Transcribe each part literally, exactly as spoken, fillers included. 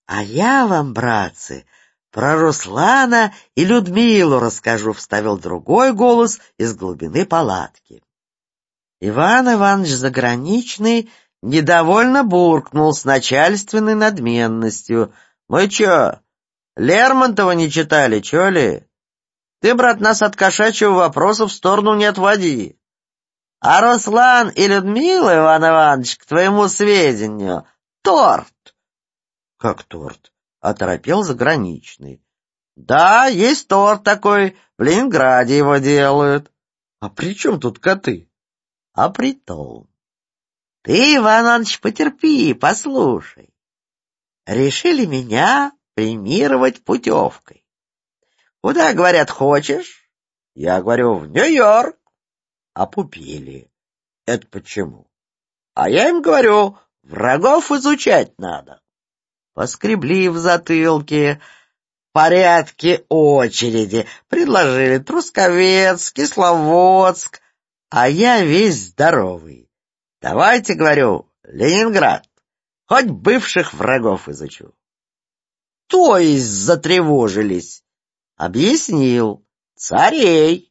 А я вам, братцы, про Руслана и Людмилу расскажу, — вставил другой голос из глубины палатки. Иван Иванович Заграничный недовольно буркнул с начальственной надменностью. — Мы чё, Лермонтова не читали, чё ли? Ты, брат, нас от кошачьего вопроса в сторону не отводи. А Руслан и Людмила, Иван Иванович, к твоему сведению, торт. — Как торт? — оторопел Заграничный. — Да, есть торт такой, в Ленинграде его делают. — А при чем тут коты? — А при том. Ты, Иван Иванович, потерпи, послушай. Решили меня премировать путевкой. Куда, говорят, хочешь? Я говорю, в Нью-Йорк. Опупели. Это почему? А я им говорю, врагов изучать надо. Поскребли в затылке, в порядке очереди, предложили Трусковец, Кисловодск, а я весь здоровый. Давайте, говорю, Ленинград, хоть бывших врагов изучу. То есть затревожились. Объяснил, царей.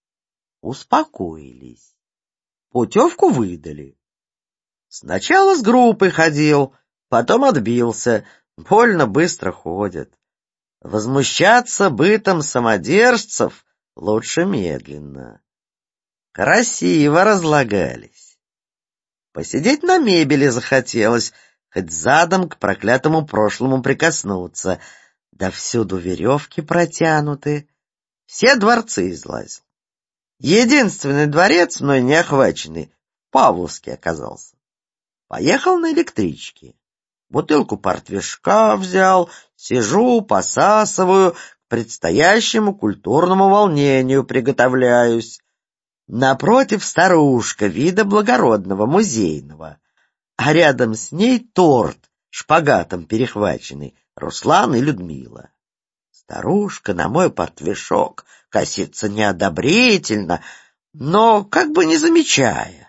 Успокоились. Путевку выдали. Сначала с группой ходил, потом отбился. Больно быстро ходят. Возмущаться бытом самодержцев лучше медленно. Красиво разлагались. Посидеть на мебели захотелось, хоть задом к проклятому прошлому прикоснуться. Да всюду веревки протянуты. Все дворцы излазил. Единственный дворец, мной не охваченный, в Павловске оказался. Поехал на электричке. Бутылку портвишка взял, сижу, посасываю, к предстоящему культурному волнению приготовляюсь. Напротив старушка, вида благородного, музейного, а рядом с ней торт, шпагатом перехваченный, Руслан и Людмила. Старушка на мой портвишок косится неодобрительно, но как бы не замечая.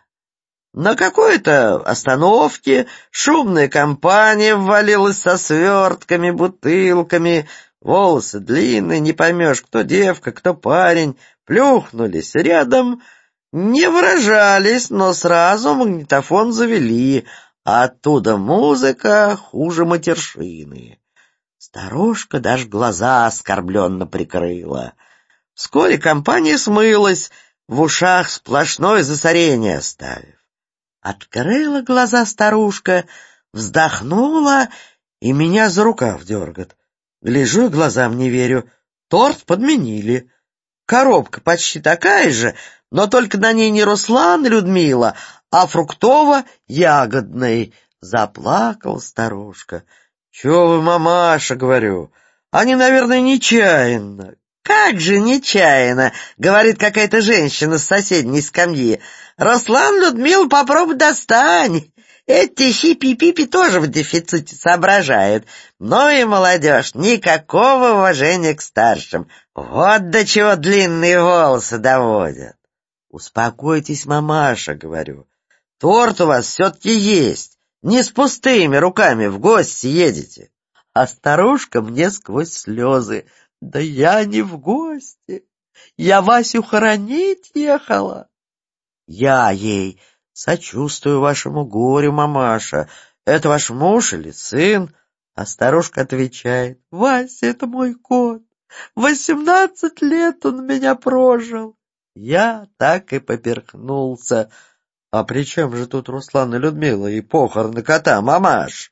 На какой-то остановке шумная компания ввалилась со свертками, бутылками, волосы длинные, не поймешь, кто девка, кто парень, плюхнулись рядом, не выражались, но сразу магнитофон завели, а оттуда музыка хуже матершины. Старушка даже глаза оскорбленно прикрыла. Вскоре компания смылась, в ушах сплошное засорение оставив. Открыла глаза старушка, вздохнула и меня за рукав дергает. Гляжу и глазам не верю. Торт подменили. Коробка почти такая же, но только на ней не Руслан и Людмила, а фруктово-ягодный. Заплакала старушка. — Чего вы, мамаша, — говорю, — они, наверное, нечаянно. — Как же нечаянно, — говорит какая-то женщина с соседней скамьи. — Руслан, Людмила, попробуй достань. Эти хиппи-пипи тоже в дефиците соображают. Ну и молодежь, никакого уважения к старшим. Вот до чего длинные волосы доводят. — Успокойтесь, мамаша, — говорю. — Торт у вас все-таки есть. Не с пустыми руками в гости едете. А старушка мне сквозь слезы. Да я не в гости. Я Васю хоронить ехала. Я ей: сочувствую вашему горю, мамаша. Это ваш муж или сын? А старушка отвечает: Вася — это мой кот. Восемнадцать лет он меня прожил. Я так и поперхнулся. А при чем же тут Руслан и Людмила и похороны кота, мамаш?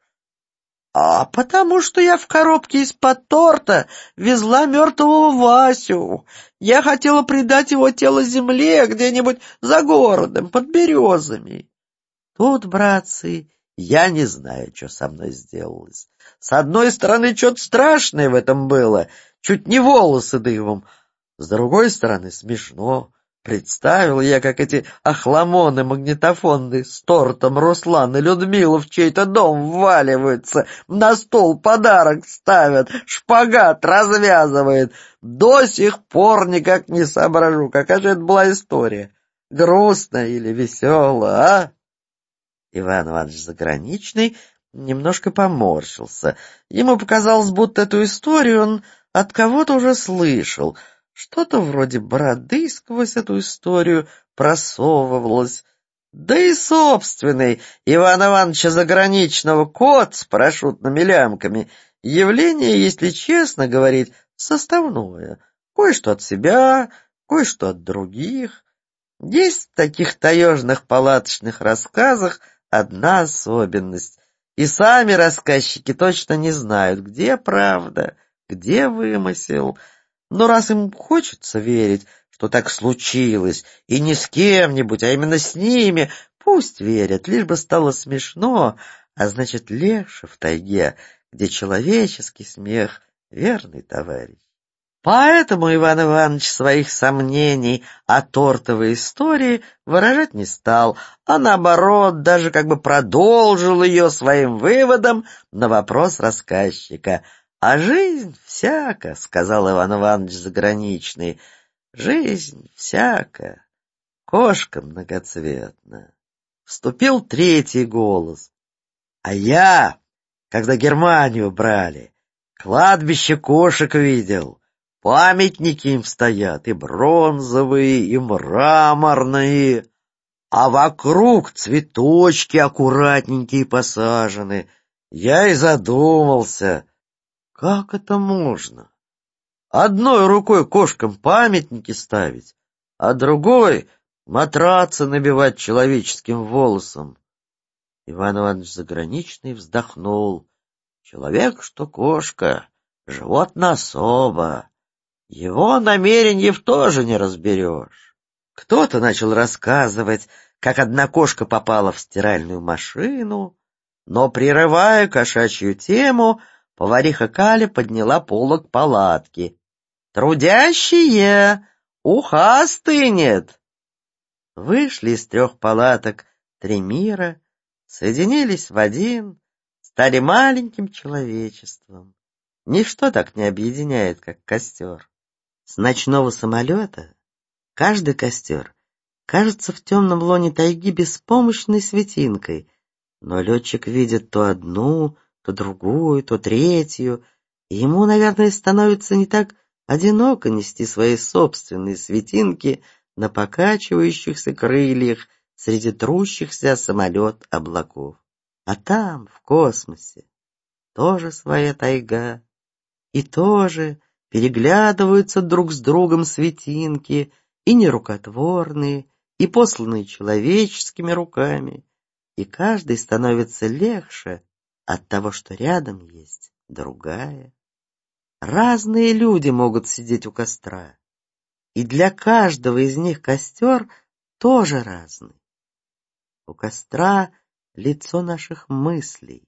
А потому что я в коробке из-под торта везла мертвого Васю. Я хотела предать его тело земле где-нибудь за городом, под березами. Тут, братцы, я не знаю, что со мной сделалось. С одной стороны, что-то страшное в этом было, чуть не волосы дымом. С другой стороны, смешно. Представил я, как эти охламоны магнитофонные с тортом Руслан и Людмила в чей-то дом вваливаются, на стол подарок ставят, шпагат развязывает. До сих пор никак не соображу, какая же это была история. Грустная или веселая, а? Иван Иванович Заграничный немножко поморщился. Ему показалось, будто эту историю он от кого-то уже слышал. Что-то вроде бороды сквозь эту историю просовывалось. Да и собственный Ивана Ивановича Заграничного кот с парашютными лямками — явление, если честно говорить, составное. Кое-что от себя, кое-что от других. Есть в таких таежных палаточных рассказах одна особенность. И сами рассказчики точно не знают, где правда, где вымысел. Но раз им хочется верить, что так случилось, и не с кем-нибудь, а именно с ними, пусть верят, лишь бы стало смешно, а значит легче в тайге, где человеческий смех — верный товарищ. Поэтому Иван Иванович своих сомнений о тортовой истории выражать не стал, а наоборот даже как бы продолжил ее своим выводом на вопрос рассказчика. «А жизнь всяка», — сказал Иван Иванович Заграничный, — «жизнь всяка, кошка многоцветна». Вступил третий голос. «А я, когда Германию брали, кладбище кошек видел». Памятники им стоят, и бронзовые, и мраморные, а вокруг цветочки аккуратненькие посажены. Я и задумался, как это можно? Одной рукой кошкам памятники ставить, а другой матрацы набивать человеческим волосом. Иван Иванович Заграничный вздохнул. Человек, что кошка, животное особо. Его намереньев тоже не разберешь. Кто-то начал рассказывать, как одна кошка попала в стиральную машину, но, прерывая кошачью тему, повариха Каля подняла полог палатки. «Трудящие! Уха стынет!» Вышли из трех палаток три мира, соединились в один, стали маленьким человечеством. Ничто так не объединяет, как костер. С ночного самолета каждый костер кажется в темном лоне тайги беспомощной светинкой, но летчик видит то одну, то другую, то третью, и ему, наверное, становится не так одиноко нести свои собственные светинки на покачивающихся крыльях среди трущихся самолет облаков. А там, в космосе, тоже своя тайга, и тоже переглядываются друг с другом светинки, и нерукотворные, и посланные человеческими руками, и каждый становится легче от того, что рядом есть другая. Разные люди могут сидеть у костра, и для каждого из них костер тоже разный. У костра лицо наших мыслей.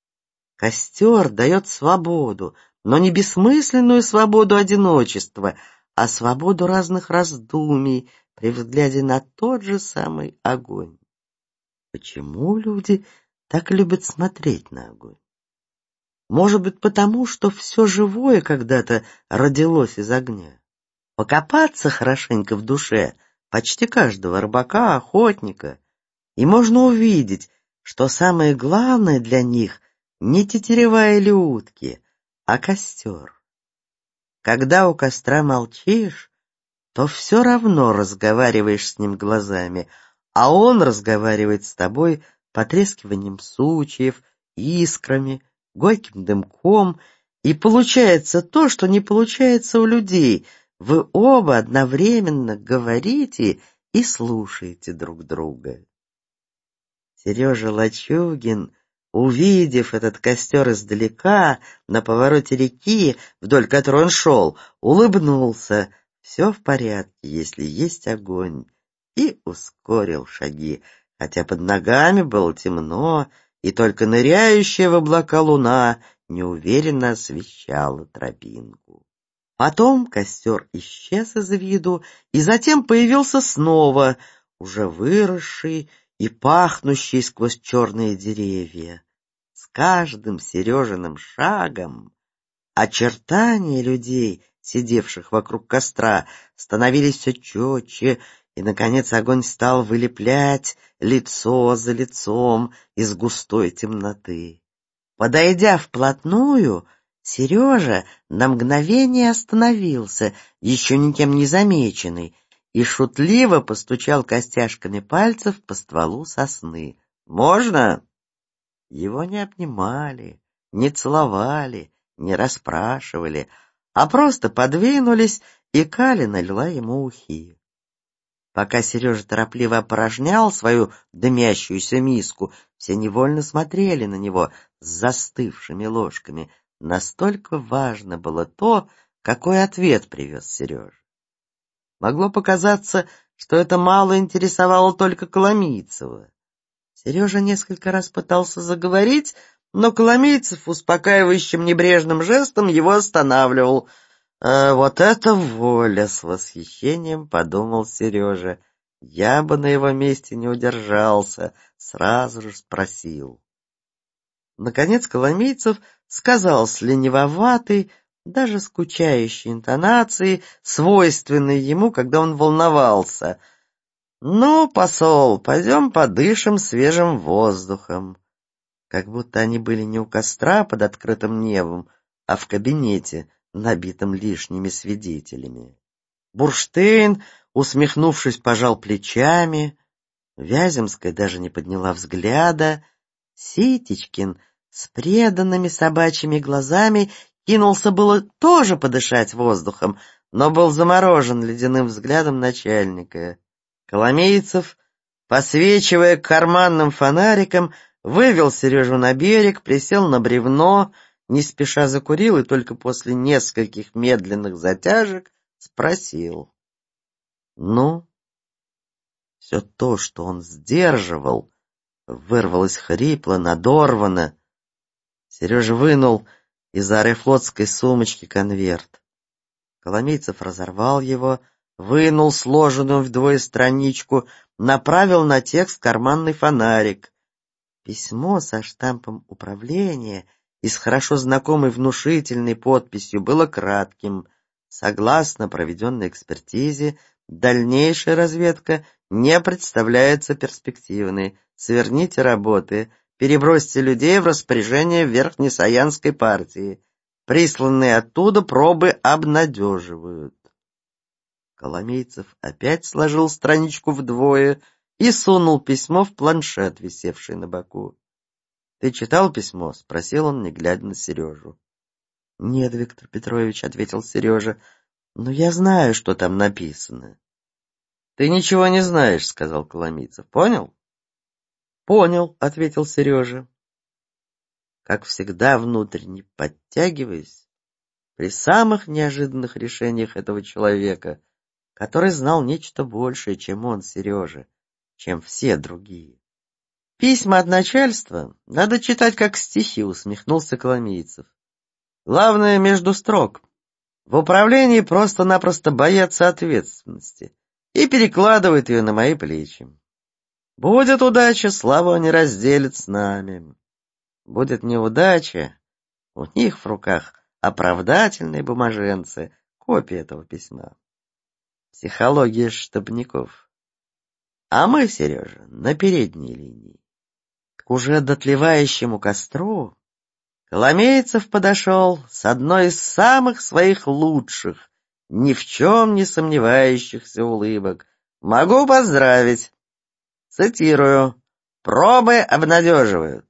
Костер дает свободу, но не бессмысленную свободу одиночества, а свободу разных раздумий при взгляде на тот же самый огонь. Почему люди так любят смотреть на огонь? Может быть, потому, что все живое когда-то родилось из огня. Покопаться хорошенько в душе почти каждого рыбака, охотника, и можно увидеть, что самое главное для них не тетерева или утки, а костер. Когда у костра молчишь, то все равно разговариваешь с ним глазами, а он разговаривает с тобой потрескиванием сучьев, искрами, горьким дымком, и получается то, что не получается у людей. Вы оба одновременно говорите и слушаете друг друга. Сережа Лачугин, увидев этот костер издалека, на повороте реки, вдоль которой он шел, улыбнулся. Все в порядке, если есть огонь, и ускорил шаги, хотя под ногами было темно, и только ныряющая в облака луна неуверенно освещала тропинку. Потом костер исчез из виду, и затем появился снова, уже выросший и пахнущий сквозь черные деревья. С каждым Сережиным шагом очертания людей, сидевших вокруг костра, становились все четче, и, наконец, огонь стал вылеплять лицо за лицом из густой темноты. Подойдя вплотную, Сережа на мгновение остановился, еще никем не замеченный, и шутливо постучал костяшками пальцев по стволу сосны. «Можно?» Его не обнимали, не целовали, не расспрашивали, а просто подвинулись, и Каля налила ему ухи. Пока Сережа торопливо опорожнял свою дымящуюся миску, все невольно смотрели на него с застывшими ложками. Настолько важно было то, какой ответ привез Сережа. Могло показаться, что это мало интересовало только Коломийцева. Сережа несколько раз пытался заговорить, но Коломийцев успокаивающим небрежным жестом его останавливал. «А вот это воля!» — с восхищением подумал Сережа. «Я бы на его месте не удержался, сразу же спросил». Наконец Коломийцев сказал с ленивоватой, даже скучающей интонацией, свойственной ему, когда он волновался: «Ну, посол, пойдем подышим свежим воздухом». Как будто они были не у костра под открытым небом, а в кабинете, набитым лишними свидетелями. Бурштейн, усмехнувшись, пожал плечами. Вяземская даже не подняла взгляда. Ситечкин с преданными собачьими глазами кинулся было тоже подышать воздухом, но был заморожен ледяным взглядом начальника. Коломейцев, посвечивая карманным фонариком, вывел Сережу на берег, присел на бревно, не спеша закурил и только после нескольких медленных затяжек спросил: «Ну?» Все то, что он сдерживал, вырвалось хрипло, надорвано. Сережа вынул из аэрофлотской сумочки конверт. Коломейцев разорвал его, вынул сложенную вдвое страничку, направил на текст карманный фонарик. Письмо со штампом управления и с хорошо знакомой внушительной подписью было кратким. Согласно проведенной экспертизе, дальнейшая разведка не представляется перспективной. Сверните работы, перебросьте людей в распоряжение Верхнесаянской партии. Присланные оттуда пробы обнадеживают. Коломейцев опять сложил страничку вдвое и сунул письмо в планшет, висевший на боку. «Ты читал письмо?» — спросил он, не глядя на Сережу. «Нет, Виктор Петрович», — ответил Сережа, — «но я знаю, что там написано». «Ты ничего не знаешь», — сказал Коломийцев. «Понял?» «Понял», — ответил Сережа. Как всегда, внутренне подтягиваясь, при самых неожиданных решениях этого человека, который знал нечто большее, чем он, Сережа, чем все другие. «Письма от начальства надо читать как стихи», — усмехнулся Коломийцев. «Главное, между строк. В управлении просто-напросто боятся ответственности и перекладывают ее на мои плечи. Будет удача, славу они разделят с нами. Будет неудача, у них в руках оправдательные бумаженцы, копия этого письма. Психология штабников. А мы, Сережа, на передней линии». К уже дотлевающему костру Коломейцев подошел с одной из самых своих лучших, ни в чем не сомневающихся улыбок. «Могу поздравить. Цитирую. Пробы обнадеживают».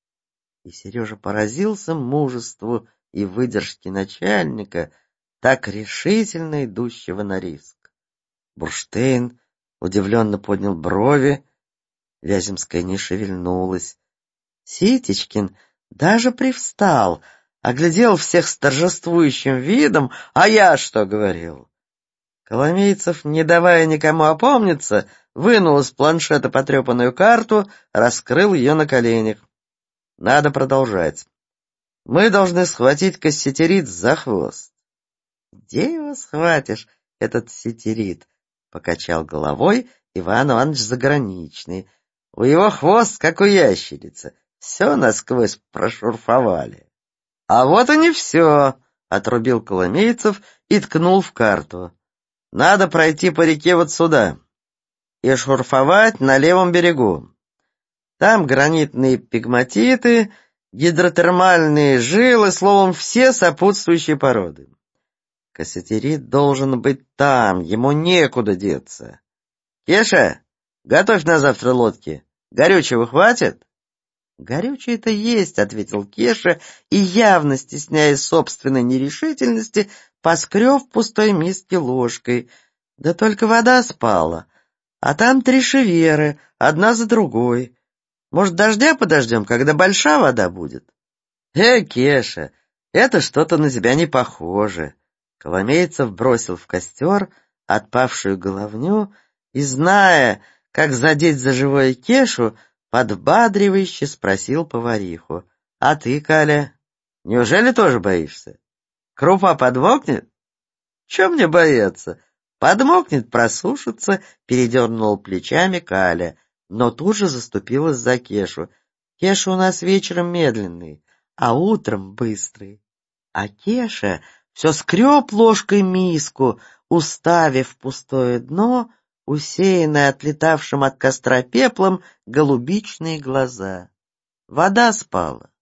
И Сережа поразился мужеству и выдержке начальника, так решительно идущего на риск. Бурштейн удивленно поднял брови, Вяземская не шевельнулась. Ситечкин даже привстал, оглядел всех с торжествующим видом. «А я что говорил?» Коломейцев, не давая никому опомниться, вынул из планшета потрепанную карту, раскрыл ее на коленях. «Надо продолжать. Мы должны схватить кассетерит за хвост». «Где его схватишь, этот сетерит?» — покачал головой Иван Иванович Заграничный. «У его хвост, как у ящерицы, все насквозь прошурфовали». «А вот и не все», — отрубил Коломейцев и ткнул в карту. «Надо пройти по реке вот сюда и шурфовать на левом берегу. Там гранитные пегматиты, гидротермальные жилы, словом, все сопутствующие породы. Кассатерит должен быть там, ему некуда деться. Кеша, готовь на завтра лодки. Горючего хватит? «Горючее-то есть», — ответил Кеша, и, явно стесняясь собственной нерешительности, поскреб в пустой миске ложкой. Да только вода спала, а там три шеверы, одна за другой. Может, дождя подождем, когда большая вода будет? Э, Кеша, это что-то на тебя не похоже. Коломейцев бросил в костер отпавшую головню и, зная, как задеть за живое Кешу, подбадривающе спросил повариху. «А ты, Каля, неужели тоже боишься? Крупа подмокнет?» «Чё мне бояться? Подмокнет, просушится», — передернул плечами Каля, но тут же заступилась за Кешу. «Кеша у нас вечером медленный, а утром быстрый». А Кеша все скреб ложкой миску, уставив пустое дно, усеянное отлетавшим от костра пеплом, голубичные глаза. Вода спала.